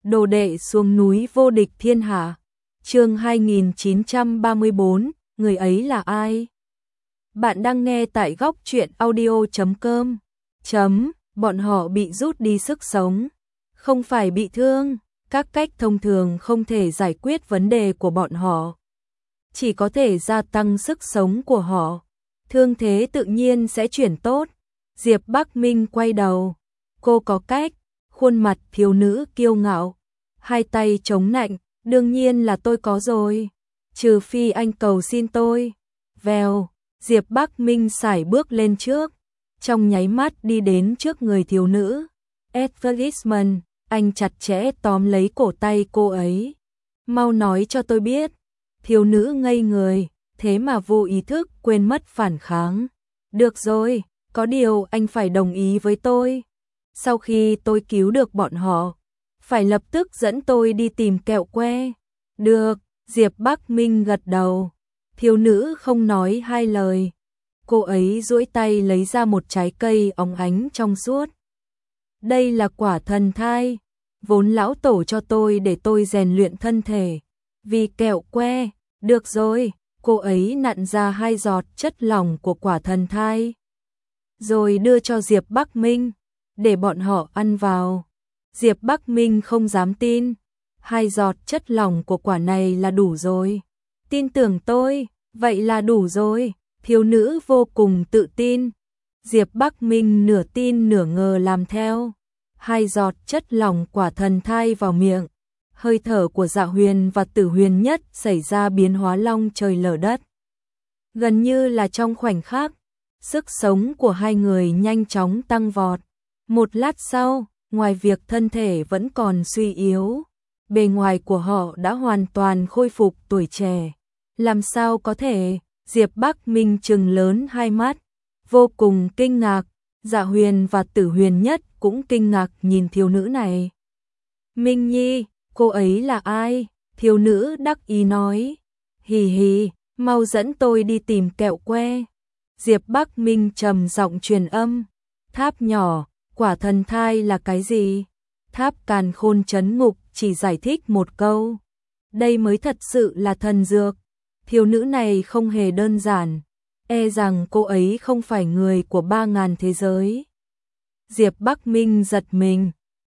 Đồ đệ xuống núi vô địch thiên hạ. Chương 2934, người ấy là ai? Bạn đang nghe tại góc truyện audio.com. Bọn họ bị rút đi sức sống, không phải bị thương, các cách thông thường không thể giải quyết vấn đề của bọn họ, chỉ có thể gia tăng sức sống của họ. Thương thế tự nhiên sẽ chuyển tốt. Diệp Bắc Minh quay đầu, cô có cách. Khuôn mặt thiếu nữ kiêu ngạo, hai tay chống nạnh, đương nhiên là tôi có rồi, trừ phi anh cầu xin tôi. Vèo, Diệp Bắc Minh sải bước lên trước, trong nháy mắt đi đến trước người thiếu nữ. Advertisement, anh chặt chẽ tóm lấy cổ tay cô ấy. Mau nói cho tôi biết. Thiếu nữ ngây người, thế mà vô ý thức quên mất phản kháng. Được rồi, có điều anh phải đồng ý với tôi. Sau khi tôi cứu được bọn họ, phải lập tức dẫn tôi đi tìm kẹo que. Được, Diệp Bắc Minh gật đầu. Thiếu nữ không nói hai lời. Cô ấy duỗi tay lấy ra một trái cây óng ánh trong suốt. Đây là quả thần thai, vốn lão tổ cho tôi để tôi rèn luyện thân thể. Vì kẹo que, được rồi, cô ấy nặn ra 2 giọt chất lỏng của quả thần thai, rồi đưa cho Diệp Bắc Minh, để bọn họ ăn vào. Diệp Bắc Minh không dám tin, 2 giọt chất lỏng của quả này là đủ rồi. Tin tưởng tôi, vậy là đủ rồi. Thiếu nữ vô cùng tự tin. Diệp Bắc Minh nửa tin nửa ngờ làm theo. 2 giọt chất lỏng quả thần thai vào miệng. Hơi thở của Dạ Huyền và Tử Huyền Nhất xảy ra biến hóa long trời lở đất. Gần như là trong khoảnh khắc, sức sống của hai người nhanh chóng tăng vọt. Một lát sau, ngoài việc thân thể vẫn còn suy yếu, bề ngoài của họ đã hoàn toàn khôi phục tuổi trẻ. Làm sao có thể? Diệp Bắc Minh trừng lớn hai mắt, vô cùng kinh ngạc. Dạ Huyền và Tử Huyền Nhất cũng kinh ngạc nhìn thiếu nữ này. Minh Nhi, cô ấy là ai? Thiếu nữ đắc ý nói. Hì hì, mau dẫn tôi đi tìm kẹo que. Diệp Bắc Minh trầm giọng truyền âm. Tháp nhỏ, quả thần thai là cái gì? Tháp Càn Khôn Trấn Ngục chỉ giải thích một câu. Đây mới thật sự là thần dược. Thiếu nữ này không hề đơn giản, e rằng cô ấy không phải người của 3000 thế giới. Diệp Bắc Minh giật mình.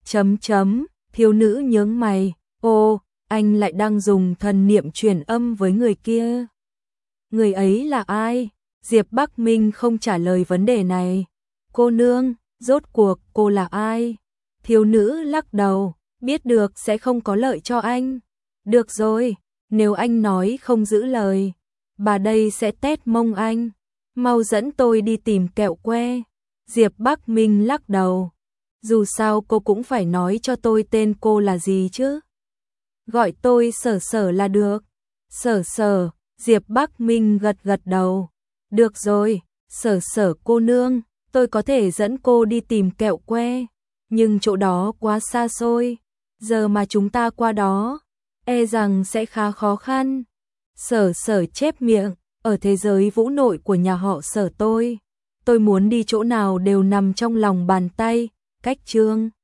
Thiếu nữ nhướng mày. Ô, anh lại đang dùng thần niệm truyền âm với người kia. Người ấy là ai? Diệp Bắc Minh không trả lời vấn đề này. Cô nương, rốt cuộc cô là ai? Thiếu nữ lắc đầu, biết được sẽ không có lợi cho anh. Được rồi, nếu anh nói không giữ lời, bà đây sẽ tét mông anh. Mau dẫn tôi đi tìm kẹo que. Diệp Bắc Minh lắc đầu. Dù sao cô cũng phải nói cho tôi tên cô là gì chứ. Gọi tôi Sở Sở là được. Sở Sở, Diệp Bắc Minh gật gật đầu. Được rồi, Sở Sở cô nương, tôi có thể dẫn cô đi tìm kẹo que, nhưng chỗ đó quá xa xôi, giờ mà chúng ta qua đó, e rằng sẽ khá khó khăn. Sở Sở chép miệng, ở thế giới vũ nội của nhà họ Sở tôi muốn đi chỗ nào đều nằm trong lòng bàn tay. Cách chương